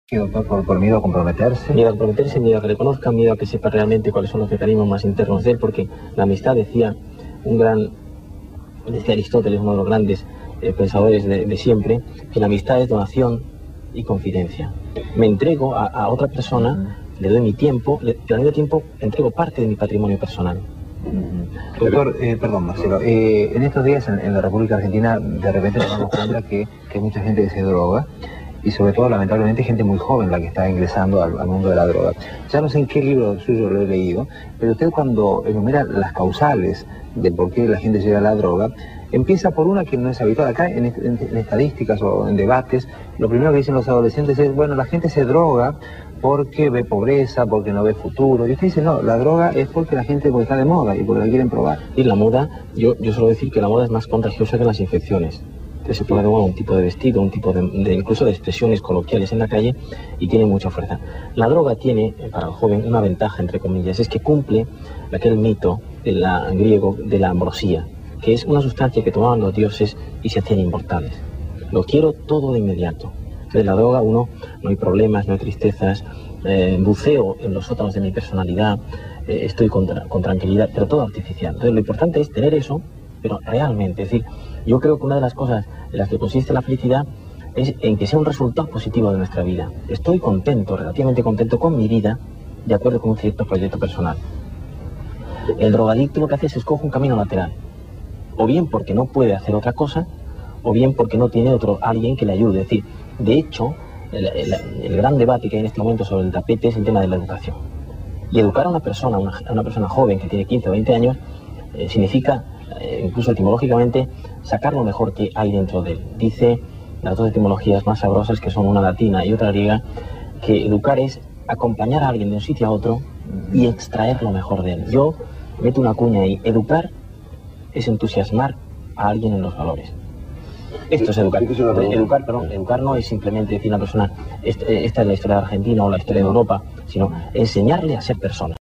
Doctor, por miedo a comprometerse. Miedo a comprometerse, miedo a que le conozcan, miedo a que sepa realmente cuáles son los mecanismos más internos de él, porque la amistad, decía Aristóteles, uno de los grandes pensadores de siempre, que la amistad es donación y confidencia. Me entrego a otra persona, le doy mi tiempo, pero al mismo tiempo entrego parte de mi patrimonio personal. Doctor, perdón Marcelo, en estos días en la República Argentina de repente nos damos cuenta que hay mucha gente que se droga y sobre todo lamentablemente gente muy joven la que está ingresando al mundo de la droga. Ya no sé en qué libro suyo lo he leído, pero usted cuando enumera las causales de por qué la gente llega a la droga, empieza por una que no es habitual. Acá en estadísticas o en debates, lo primero que dicen los adolescentes es, bueno, la gente se droga porque ve pobreza, porque no ve futuro. Y usted dice, no, la droga es porque la gente está de moda y porque la quieren probar. Y la moda, yo suelo decir que la moda es más contagiosa que las infecciones. Se pone de moda un tipo de vestido, un tipo incluso de expresiones coloquiales en la calle y tiene mucha fuerza. La droga tiene, para el joven, una ventaja, entre comillas, es que cumple aquel mito griego de la ambrosía, que es una sustancia que tomaban los dioses y se hacían inmortales. Lo quiero todo de inmediato. Entonces la droga, no hay problemas, no hay tristezas, buceo en los sótanos de mi personalidad, estoy con tranquilidad, pero todo artificial. Entonces lo importante es tener eso, pero realmente, es decir, yo creo que una de las cosas en las que consiste la felicidad es en que sea un resultado positivo de nuestra vida. Estoy contento, relativamente contento con mi vida, de acuerdo con un cierto proyecto personal. El drogadicto lo que hace es escoge un camino lateral, o bien porque no puede hacer otra cosa, o bien porque no tiene alguien que le ayude. Es decir, de hecho, el gran debate que hay en este momento sobre el tapete es el tema de la educación. Y educar a una persona joven que tiene 15 o 20 años, significa, incluso etimológicamente, sacar lo mejor que hay dentro de él. Dice las dos etimologías más sabrosas, que son una latina y otra griega, que educar es acompañar a alguien de un sitio a otro y extraer lo mejor de él. Yo meto una cuña ahí. Educar es entusiasmar a alguien en los valores. Esto es educar. Educar no es simplemente decir a una persona, esta es la historia de Argentina o la historia de Europa, sino enseñarle a ser persona.